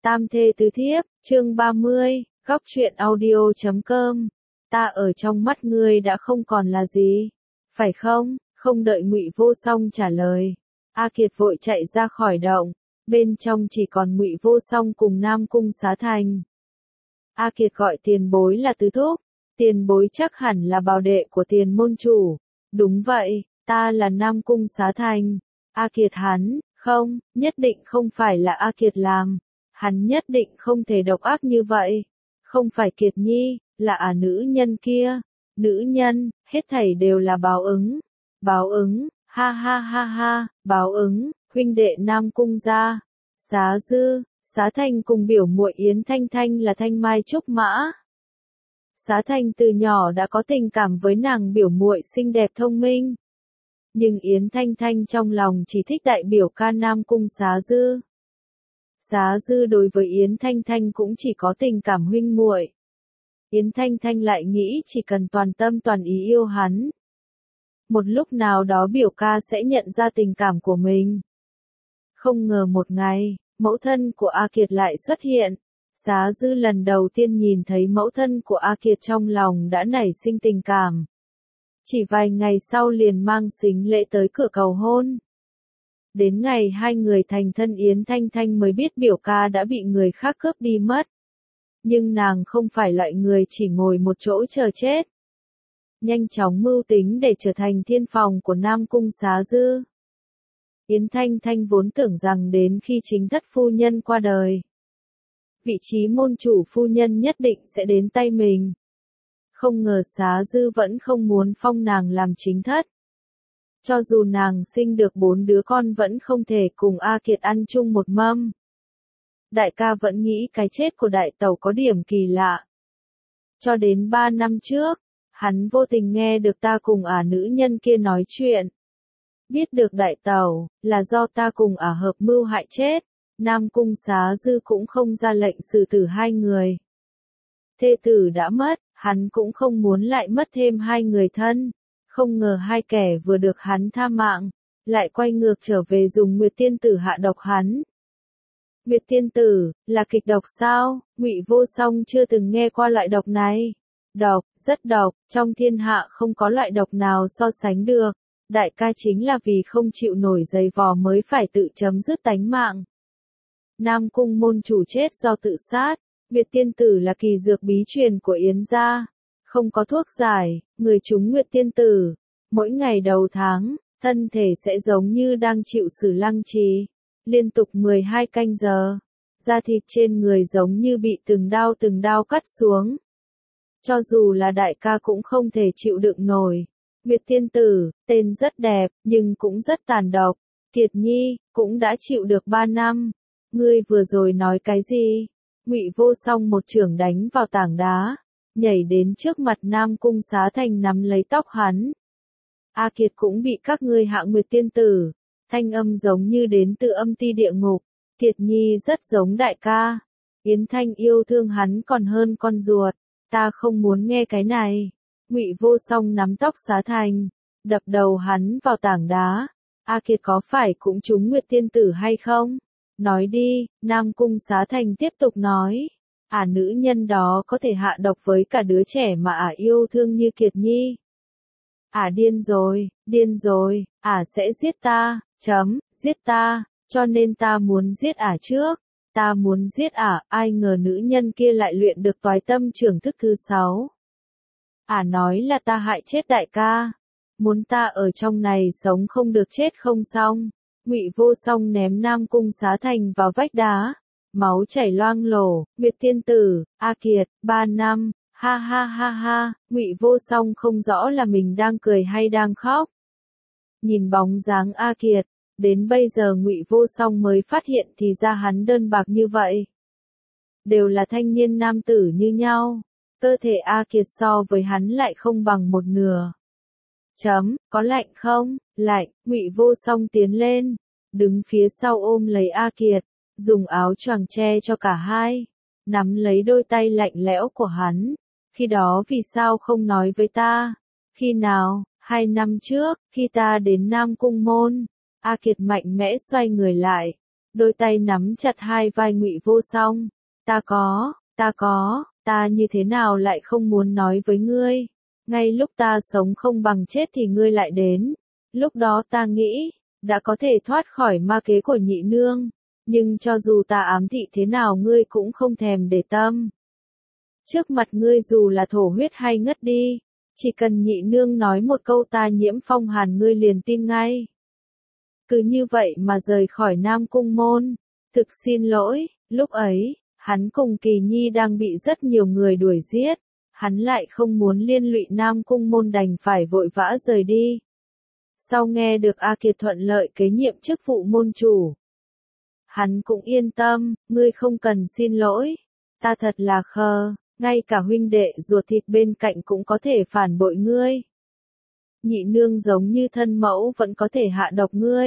Tam thê tứ thiếp, chương 30, góc truyện audio.com. Ta ở trong mắt ngươi đã không còn là gì, phải không? Không đợi Ngụy Vô Song trả lời, A Kiệt vội chạy ra khỏi động, bên trong chỉ còn Ngụy Vô Song cùng Nam Cung Xá Thành. A Kiệt gọi tiền bối là tứ thúc, tiền bối chắc hẳn là bảo đệ của tiền môn chủ. Đúng vậy, ta là Nam Cung Xá Thành. A Kiệt hắn, không, nhất định không phải là A Kiệt làm. Hắn nhất định không thể độc ác như vậy. Không phải Kiệt Nhi, là nữ nhân kia. Nữ nhân, hết thảy đều là báo ứng. Báo ứng, ha ha ha ha, báo ứng, huynh đệ Nam Cung gia. Xá Dư, Xá Thành cùng biểu muội Yến Thanh Thanh là thanh mai trúc mã. Xá Thành từ nhỏ đã có tình cảm với nàng biểu muội xinh đẹp thông minh. Nhưng Yến Thanh Thanh trong lòng chỉ thích đại biểu ca Nam Cung Xá Dư. Xá Dư đối với Yến Thanh Thanh cũng chỉ có tình cảm huynh muội. Yến Thanh Thanh lại nghĩ chỉ cần toàn tâm toàn ý yêu hắn. Một lúc nào đó biểu ca sẽ nhận ra tình cảm của mình. Không ngờ một ngày, mẫu thân của A Kiệt lại xuất hiện. Xá Dư lần đầu tiên nhìn thấy mẫu thân của A Kiệt trong lòng đã nảy sinh tình cảm. Chỉ vài ngày sau liền mang sính lễ tới cửa cầu hôn. Đến ngày hai người thành thân Yến Thanh Thanh mới biết biểu ca đã bị người khác cướp đi mất. Nhưng nàng không phải loại người chỉ ngồi một chỗ chờ chết. Nhanh chóng mưu tính để trở thành thiên phòng của Nam Cung Xá Dư. Yến Thanh Thanh vốn tưởng rằng đến khi chính thất phu nhân qua đời, vị trí môn chủ phu nhân nhất định sẽ đến tay mình. Không ngờ Xá Dư vẫn không muốn phong nàng làm chính thất. Cho dù nàng sinh được 4 đứa con vẫn không thể cùng A Kiệt ăn chung một mâm. Đại ca vẫn nghĩ cái chết của đại tẩu có điểm kỳ lạ. Cho đến 3 năm trước, hắn vô tình nghe được ta cùng nữ nhân kia nói chuyện. Biết được đại tẩu, là do ta cùng hợp mưu hại chết. Nam Cung Xá Dư cũng không ra lệnh xử tử hai người. Thê tử đã mất, hắn cũng không muốn lại mất thêm hai người thân. Không ngờ hai kẻ vừa được hắn tha mạng, lại quay ngược trở về dùng Nguyệt Tiên Tử hạ độc hắn. Nguyệt Tiên Tử, là kịch độc sao? Ngụy Vô Song chưa từng nghe qua loại độc này. Độc, rất độc, trong thiên hạ không có loại độc nào so sánh được. Đại ca chính là vì không chịu nổi giày vò mới phải tự chấm dứt tánh mạng. Nam Cung môn chủ chết do tự sát. Nguyệt Tiên Tử là kỳ dược bí truyền của Yến gia. Không có thuốc giải, người trúng Nguyệt Tiên Tử. Mỗi ngày đầu tháng, thân thể sẽ giống như đang chịu xử lăng trì. Liên tục 12 canh giờ. Da thịt trên người giống như bị từng đao cắt xuống. Cho dù là đại ca cũng không thể chịu đựng nổi. Nguyệt Tiên Tử, tên rất đẹp, nhưng cũng rất tàn độc. Kiệt Nhi, cũng đã chịu được 3 năm. Ngươi vừa rồi nói cái gì? Ngụy Vô Song một chưởng đánh vào tảng đá, nhảy đến trước mặt Nam Cung Xá Thành nắm lấy tóc hắn. A Kiệt cũng bị các ngươi hạ Nguyệt Tiên Tử. Thanh âm giống như đến từ âm ti địa ngục. Kiệt Nhi rất giống đại ca. Yến Thanh yêu thương hắn còn hơn con ruột. Ta không muốn nghe cái này. Ngụy Vô Song nắm tóc Xá Thành, đập đầu hắn vào tảng đá. A Kiệt có phải cũng trúng Nguyệt Tiên Tử hay không? Nói đi, Nam Cung Xá Thành tiếp tục nói. Nữ nhân đó có thể hạ độc với cả đứa trẻ mà yêu thương như Kiệt Nhi. Điên rồi, sẽ giết ta, giết ta, cho nên ta muốn giết trước. Ta muốn giết ai ngờ nữ nhân kia lại luyện được toái tâm trưởng thức thứ 6. Nói là ta hại chết đại ca. Muốn ta ở trong này sống không được chết không xong. Ngụy Vô Song ném Nam Cung Xá Thành vào vách đá. Máu chảy loang lổ. Nguyệt Tiên Tử, A Kiệt, 3 năm, ha ha ha ha. Ngụy Vô Song không rõ là mình đang cười hay đang khóc. Nhìn bóng dáng A Kiệt, đến bây giờ Ngụy Vô Song mới phát hiện thì ra hắn đơn bạc như vậy. Đều là thanh niên nam tử như nhau. Cơ thể A Kiệt so với hắn lại không bằng một nửa. Có lạnh không? Lạnh. Ngụy Vô Song tiến lên, đứng phía sau ôm lấy A Kiệt, dùng áo choàng che cho cả hai, nắm lấy đôi tay lạnh lẽo của hắn. Khi đó vì sao không nói với ta? Khi nào? 2 năm trước, khi ta đến Nam Cung môn. A Kiệt mạnh mẽ xoay người lại, đôi tay nắm chặt hai vai Ngụy Vô Song. Ta như thế nào lại không muốn nói với ngươi? Ngay lúc ta sống không bằng chết thì ngươi lại đến. Lúc đó ta nghĩ, đã có thể thoát khỏi ma kế của nhị nương. Nhưng cho dù ta ám thị thế nào ngươi cũng không thèm để tâm. Trước mặt ngươi dù là thổ huyết hay ngất đi, chỉ cần nhị nương nói một câu ta nhiễm phong hàn ngươi liền tin ngay. Cứ như vậy mà rời khỏi Nam Cung môn. Thực xin lỗi, lúc ấy, hắn cùng Kỳ Nhi đang bị rất nhiều người đuổi giết. Hắn lại không muốn liên lụy Nam Cung môn đành phải vội vã rời đi. Sau nghe được A Kiệt thuận lợi kế nhiệm chức vụ môn chủ, hắn cũng yên tâm, ngươi không cần xin lỗi. Ta thật là khờ, ngay cả huynh đệ ruột thịt bên cạnh cũng có thể phản bội ngươi. Nhị nương giống như thân mẫu vẫn có thể hạ độc ngươi.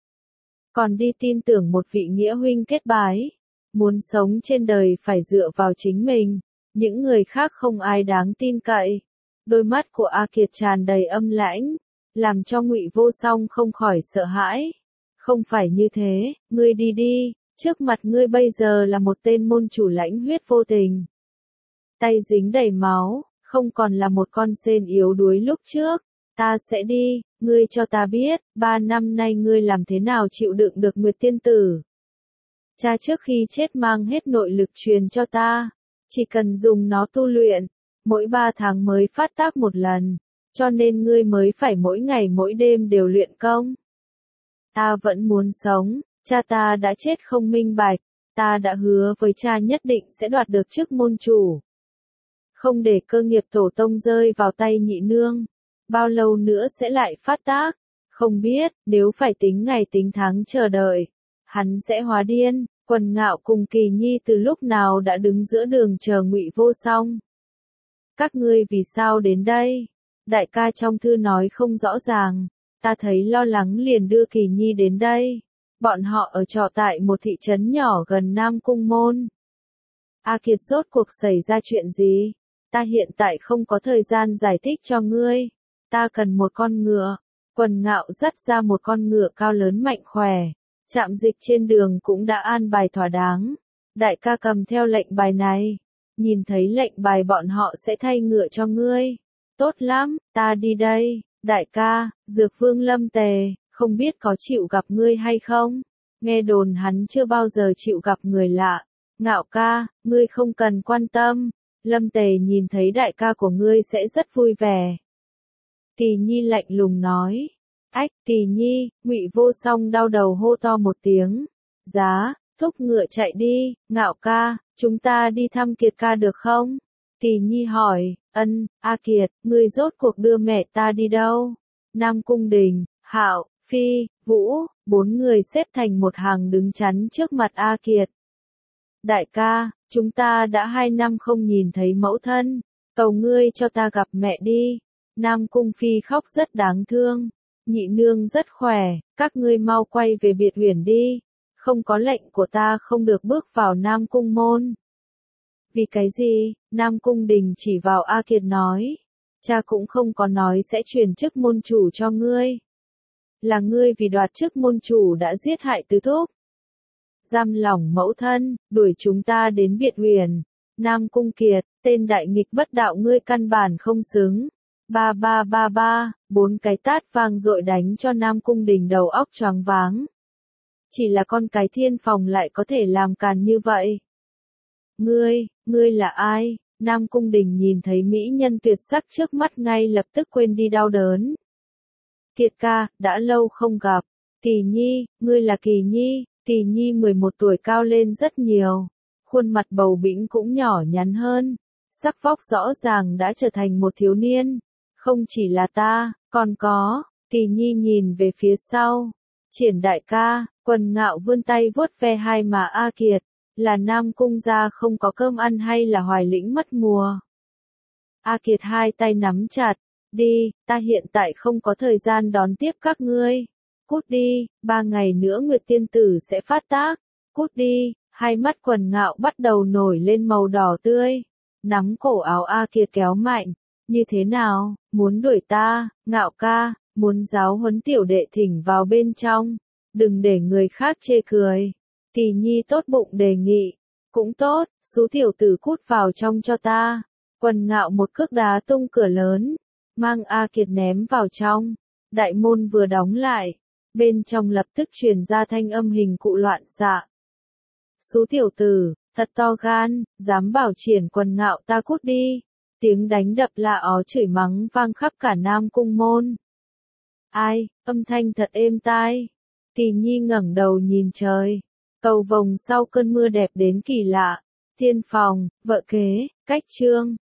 Còn đi tin tưởng một vị nghĩa huynh kết bái. Muốn sống trên đời phải dựa vào chính mình. Những người khác không ai đáng tin cậy. Đôi mắt của A Kiệt tràn đầy âm lãnh, làm cho Ngụy Vô Song không khỏi sợ hãi. Không phải như thế, ngươi đi đi, trước mặt ngươi bây giờ là một tên môn chủ lãnh huyết vô tình. Tay dính đầy máu, không còn là một con sên yếu đuối lúc trước. Ta sẽ đi, ngươi cho ta biết, 3 năm nay ngươi làm thế nào chịu đựng được Nguyệt Tiên Tử. Cha trước khi chết mang hết nội lực truyền cho ta, chỉ cần dùng nó tu luyện, mỗi 3 tháng mới phát tác một lần, cho nên ngươi mới phải mỗi ngày mỗi đêm đều luyện công. Ta vẫn muốn sống, cha ta đã chết không minh bạch, ta đã hứa với cha nhất định sẽ đoạt được chức môn chủ. Không để cơ nghiệp tổ tông rơi vào tay nhị nương. Bao lâu nữa sẽ lại phát tác? Không biết, nếu phải tính ngày tính tháng chờ đợi, hắn sẽ hóa điên. Quần Ngạo cùng Kỳ Nhi từ lúc nào đã đứng giữa đường chờ Ngụy Vô Song. Các ngươi vì sao đến đây? Đại ca trong thư nói không rõ ràng, ta thấy lo lắng liền đưa Kỳ Nhi đến đây. Bọn họ ở trọ tại một thị trấn nhỏ gần Nam Cung môn. A Kiệt rốt cuộc xảy ra chuyện gì? Ta hiện tại không có thời gian giải thích cho ngươi. Ta cần một con ngựa. Quần Ngạo dắt ra một con ngựa cao lớn mạnh khỏe. Trạm dịch trên đường cũng đã an bài thỏa đáng. Đại ca cầm theo lệnh bài này. Nhìn thấy lệnh bài bọn họ sẽ thay ngựa cho ngươi. Tốt lắm, ta đi đây. Đại ca, Dược Vương Lâm Tề, không biết có chịu gặp ngươi hay không? Nghe đồn hắn chưa bao giờ chịu gặp người lạ. Ngạo ca, ngươi không cần quan tâm. Lâm Tề nhìn thấy đại ca của ngươi sẽ rất vui vẻ. Kỳ Nhi lạnh lùng nói. Ách, Kỳ Nhi, Ngụy Vô Song đau đầu hô to một tiếng. Giá, thúc ngựa chạy đi, Ngạo ca, chúng ta đi thăm Kiệt ca được không? Kỳ Nhi hỏi, A Kiệt, ngươi rốt cuộc đưa mẹ ta đi đâu? Nam Cung Đình, Hạo, Phi, Vũ, 4 người xếp thành một hàng đứng chắn trước mặt A Kiệt. Đại ca, chúng ta đã 2 năm không nhìn thấy mẫu thân, cầu ngươi cho ta gặp mẹ đi. Nam Cung Phi khóc rất đáng thương. Nhị nương rất khỏe, các ngươi mau quay về Biệt Uyển đi. Không có lệnh của ta không được bước vào Nam Cung môn. Vì cái gì? Nam Cung Đình chỉ vào A Kiệt nói. Cha cũng không có nói sẽ truyền chức môn chủ cho ngươi. Là ngươi vì đoạt chức môn chủ đã giết hại tứ thúc. Giam lỏng mẫu thân, đuổi chúng ta đến Biệt Uyển. Nam Cung Kiệt, tên đại nghịch bất đạo ngươi căn bản không xứng. Ba ba ba ba, 4 cái tát vang dội đánh cho Nam Cung Đình đầu óc choáng váng. Chỉ là con cái Thiên Phòng lại có thể làm càn như vậy. Ngươi là ai? Nam Cung Đình nhìn thấy mỹ nhân tuyệt sắc trước mắt ngay lập tức quên đi đau đớn. Kiệt ca, đã lâu không gặp. Kỳ Nhi, ngươi là Kỳ Nhi. Kỳ Nhi 11 tuổi cao lên rất nhiều. Khuôn mặt bầu bĩnh cũng nhỏ nhắn hơn. Sắc vóc rõ ràng đã trở thành một thiếu niên. Không chỉ là ta, còn có. Kỳ Nhi nhìn về phía sau. Triển đại ca, Quần Ngạo vươn tay vuốt ve hai má A Kiệt. Là Nam Cung gia không có cơm ăn hay là Hoài Lĩnh mất mùa? A Kiệt hai tay nắm chặt. Đi, ta hiện tại không có thời gian đón tiếp các ngươi. Cút đi, 3 ngày nữa Nguyệt Tiên Tử sẽ phát tác. Cút đi, hai mắt Quần Ngạo bắt đầu nổi lên màu đỏ tươi. Nắm cổ áo A Kiệt kéo mạnh. Như thế nào, muốn đuổi ta, Ngạo ca, muốn giáo huấn tiểu đệ thỉnh vào bên trong. Đừng để người khác chê cười. Tỷ nhi tốt bụng đề nghị. Cũng tốt, xú tiểu tử cút vào trong cho ta. Quần Ngạo một cước đá tung cửa lớn, mang A Kiệt ném vào trong. Đại môn vừa đóng lại, bên trong lập tức truyền ra thanh âm hình cụ loạn xạ. Xú tiểu tử, thật to gan, dám bảo triển Quần Ngạo ta cút đi. Tiếng đánh đập la ó chửi mắng vang khắp cả Nam Cung môn. Ai, âm thanh thật êm tai. Tỷ nhi ngẩng đầu nhìn trời. Cầu vồng sau cơn mưa đẹp đến kỳ lạ. Thiên phòng, vợ kế, cách chương.